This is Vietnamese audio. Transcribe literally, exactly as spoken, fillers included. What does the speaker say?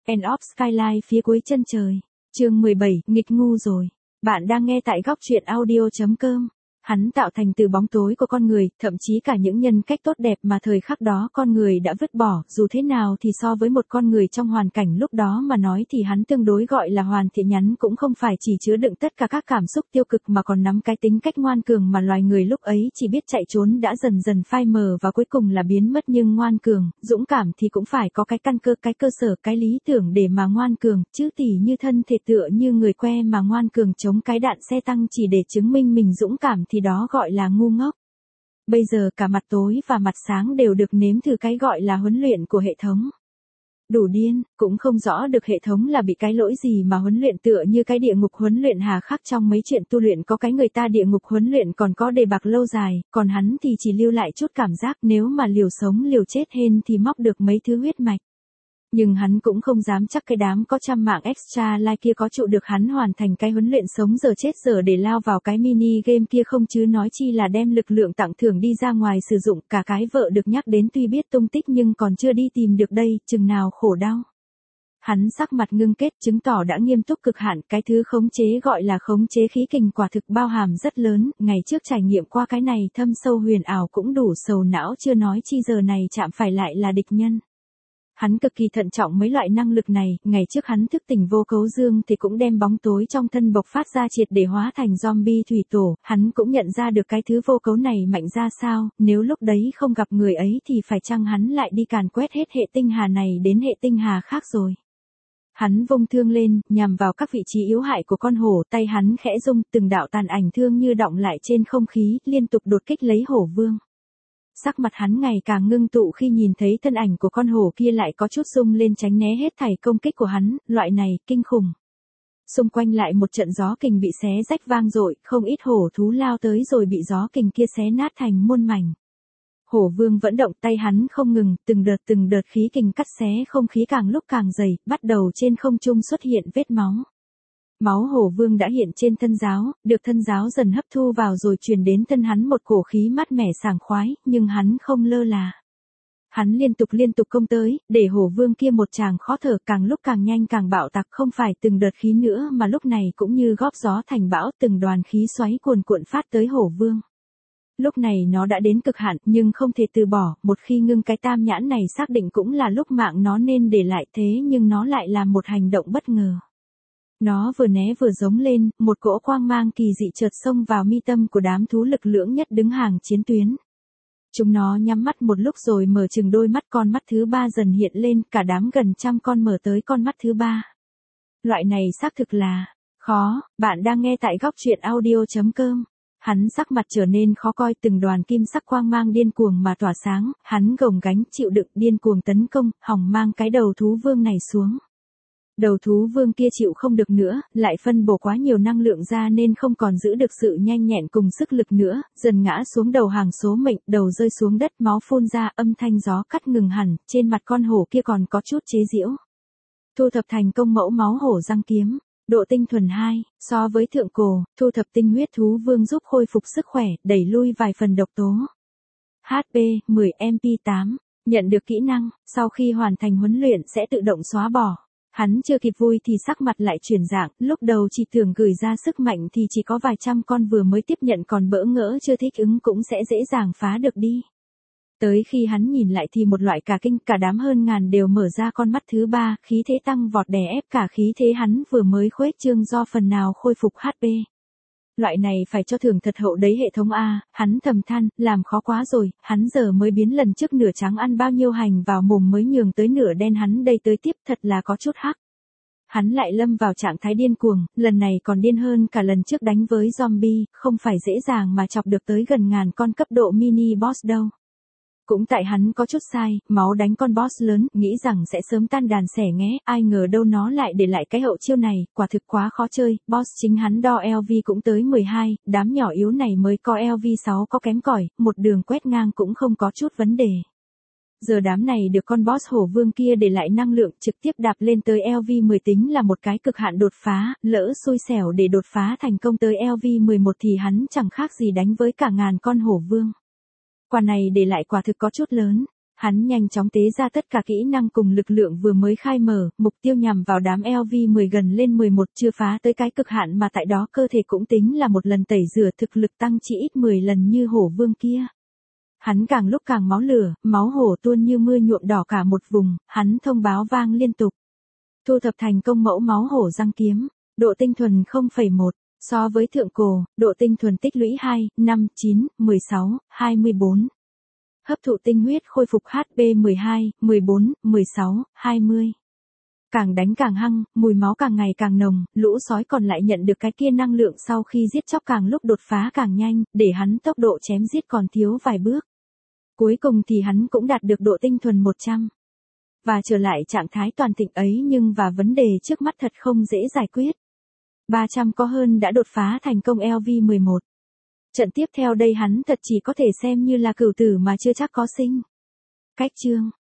End of Skyline phía cuối chân trời. Chương mười bảy, nghịch ngu rồi. Bạn đang nghe tại góc truyện audio.com. Hắn tạo thành từ bóng tối của con người, thậm chí cả những nhân cách tốt đẹp mà thời khắc đó con người đã vứt bỏ, dù thế nào thì so với một con người trong hoàn cảnh lúc đó mà nói thì hắn tương đối gọi là hoàn thiện, nhắn cũng không phải chỉ chứa đựng tất cả các cảm xúc tiêu cực mà còn nắm cái tính cách ngoan cường mà loài người lúc ấy chỉ biết chạy trốn đã dần dần phai mờ và cuối cùng là biến mất. Nhưng ngoan cường, dũng cảm thì cũng phải có cái căn cơ, cái cơ sở, cái lý tưởng để mà ngoan cường, chứ tỉ như thân thể tựa như người que mà ngoan cường chống cái đạn xe tăng chỉ để chứng minh mình dũng cảm thì đó gọi là ngu ngốc. Bây giờ cả mặt tối và mặt sáng đều được nếm thử cái gọi là huấn luyện của hệ thống. Đủ điên, cũng không rõ được hệ thống là bị cái lỗi gì mà huấn luyện, tựa như cái địa ngục huấn luyện hà khắc trong mấy chuyện tu luyện có cái người ta địa ngục huấn luyện còn có đề bạc lâu dài, còn hắn thì chỉ lưu lại chút cảm giác nếu mà liều sống liều chết hên thì móc được mấy thứ huyết mạch. Nhưng hắn cũng không dám chắc cái đám có trăm mạng extra life kia có trụ được hắn hoàn thành cái huấn luyện sống giờ chết giờ để lao vào cái mini game kia không, chứ nói chi là đem lực lượng tặng thưởng đi ra ngoài sử dụng. Cả cái vợ được nhắc đến tuy biết tung tích nhưng còn chưa đi tìm được đây, chừng nào khổ đau. Hắn sắc mặt ngưng kết chứng tỏ đã nghiêm túc cực hạn, cái thứ khống chế gọi là khống chế khí kình quả thực bao hàm rất lớn, ngày trước trải nghiệm qua cái này thâm sâu huyền ảo cũng đủ sầu não, chưa nói chi giờ này chạm phải lại là địch nhân. Hắn cực kỳ thận trọng mấy loại năng lực này, ngày trước hắn thức tỉnh vô cấu dương thì cũng đem bóng tối trong thân bộc phát ra triệt để hóa thành zombie thủy tổ, hắn cũng nhận ra được cái thứ vô cấu này mạnh ra sao, nếu lúc đấy không gặp người ấy thì phải chăng hắn lại đi càn quét hết hệ tinh hà này đến hệ tinh hà khác rồi. Hắn vung thương lên, nhằm vào các vị trí yếu hại của con hổ, tay hắn khẽ rung, từng đạo tàn ảnh thương như đọng lại trên không khí, liên tục đột kích lấy hổ vương. Sắc mặt hắn ngày càng ngưng tụ khi nhìn thấy thân ảnh của con hổ kia lại có chút rung lên tránh né hết thảy công kích của hắn, loại này, kinh khủng. Xung quanh lại một trận gió kình bị xé rách vang dội, không ít hổ thú lao tới rồi bị gió kình kia xé nát thành muôn mảnh. Hổ vương vẫn động, tay hắn không ngừng, từng đợt từng đợt khí kình cắt xé không khí càng lúc càng dày, bắt đầu trên không trung xuất hiện vết máu. Máu hổ vương đã hiện trên thân giáo, được thân giáo dần hấp thu vào rồi truyền đến thân hắn một cổ khí mát mẻ sảng khoái, nhưng hắn không lơ là. Hắn liên tục liên tục công tới, để hổ vương kia một tràng khó thở, càng lúc càng nhanh càng bạo tạc, không phải từng đợt khí nữa mà lúc này cũng như góp gió thành bão, từng đoàn khí xoáy cuồn cuộn phát tới hổ vương. Lúc này nó đã đến cực hạn nhưng không thể từ bỏ, một khi ngưng cái tam nhãn này xác định cũng là lúc mạng nó nên để lại, thế nhưng nó lại làm một hành động bất ngờ. Nó vừa né vừa giống lên, một cỗ quang mang kỳ dị chợt xông vào mi tâm của đám thú lực lưỡng nhất đứng hàng chiến tuyến. Chúng nó nhắm mắt một lúc rồi mở chừng đôi mắt, con mắt thứ ba dần hiện lên, cả đám gần trăm con mở tới con mắt thứ ba. Loại này xác thực là khó, bạn đang nghe tại góc truyện audio.com. Hắn sắc mặt trở nên khó coi, từng đoàn kim sắc quang mang điên cuồng mà tỏa sáng, hắn gồng gánh chịu đựng điên cuồng tấn công, hòng mang cái đầu thú vương này xuống. Đầu thú vương kia chịu không được nữa, lại phân bổ quá nhiều năng lượng ra nên không còn giữ được sự nhanh nhẹn cùng sức lực nữa, dần ngã xuống đầu hàng số mệnh, đầu rơi xuống đất, máu phun ra, âm thanh gió cắt ngừng hẳn, trên mặt con hổ kia còn có chút chế giễu. Thu thập thành công mẫu máu hổ răng kiếm, độ tinh thuần hai, so với thượng cổ, thu thập tinh huyết thú vương giúp khôi phục sức khỏe, đẩy lui vài phần độc tố. hát pê, mười em pê tám, nhận được kỹ năng, sau khi hoàn thành huấn luyện sẽ tự động xóa bỏ. Hắn chưa kịp vui thì sắc mặt lại chuyển dạng, lúc đầu chỉ tưởng gửi ra sức mạnh thì chỉ có vài trăm con vừa mới tiếp nhận còn bỡ ngỡ chưa thích ứng cũng sẽ dễ dàng phá được đi. Tới khi hắn nhìn lại thì một loại cả kinh, cả đám hơn ngàn đều mở ra con mắt thứ ba, khí thế tăng vọt đè ép cả khí thế hắn vừa mới khuếch trương do phần nào khôi phục hát pê. Loại này phải cho thưởng thật hậu đấy hệ thống A, hắn thầm than, làm khó quá rồi, hắn giờ mới biến lần trước nửa trắng ăn bao nhiêu hành vào mồm mới nhường tới nửa đen, hắn đây tới tiếp thật là có chút hắc. Hắn lại lâm vào trạng thái điên cuồng, lần này còn điên hơn cả lần trước đánh với zombie, không phải dễ dàng mà chọc được tới gần ngàn con cấp độ mini boss đâu. Cũng tại hắn có chút sai, máu đánh con boss lớn, nghĩ rằng sẽ sớm tan đàn xẻ nghé, ai ngờ đâu nó lại để lại cái hậu chiêu này, quả thực quá khó chơi, boss chính hắn đo lv cũng tới mười hai, đám nhỏ yếu này mới có lv sáu có kém cỏi, một đường quét ngang cũng không có chút vấn đề. Giờ đám này được con boss hổ vương kia để lại năng lượng trực tiếp đạp lên tới lv mười tính là một cái cực hạn đột phá, lỡ xui xẻo để đột phá thành công tới lv mười một thì hắn chẳng khác gì đánh với cả ngàn con hổ vương. Quả này để lại quả thực có chút lớn. Hắn nhanh chóng tế ra tất cả kỹ năng cùng lực lượng vừa mới khai mở, mục tiêu nhằm vào đám L V mười gần lên mười một chưa phá tới cái cực hạn mà tại đó cơ thể cũng tính là một lần tẩy rửa thực lực tăng chỉ ít mười lần như hổ vương kia. Hắn càng lúc càng máu lửa, máu hổ tuôn như mưa nhuộm đỏ cả một vùng, hắn thông báo vang liên tục. Thu thập thành công mẫu máu hổ răng kiếm, độ tinh thuần không phẩy một, so với thượng cổ, độ tinh thuần tích lũy hai, năm, chín, mười sáu, hai mươi bốn. Hấp thụ tinh huyết khôi phục H P mười hai, mười bốn, mười sáu, hai mươi. Càng đánh càng hăng, mùi máu càng ngày càng nồng, lũ sói còn lại nhận được cái kia năng lượng sau khi giết chóc càng lúc đột phá càng nhanh, để hắn tốc độ chém giết còn thiếu vài bước. Cuối cùng thì hắn cũng đạt được độ tinh thuần một trăm. Và trở lại trạng thái toàn thịnh ấy nhưng và vấn đề trước mắt thật không dễ giải quyết. ba trăm có hơn đã đột phá thành công L V mười một. Trận tiếp theo đây hắn thật chỉ có thể xem như là cửu tử mà chưa chắc có sinh. Cách chương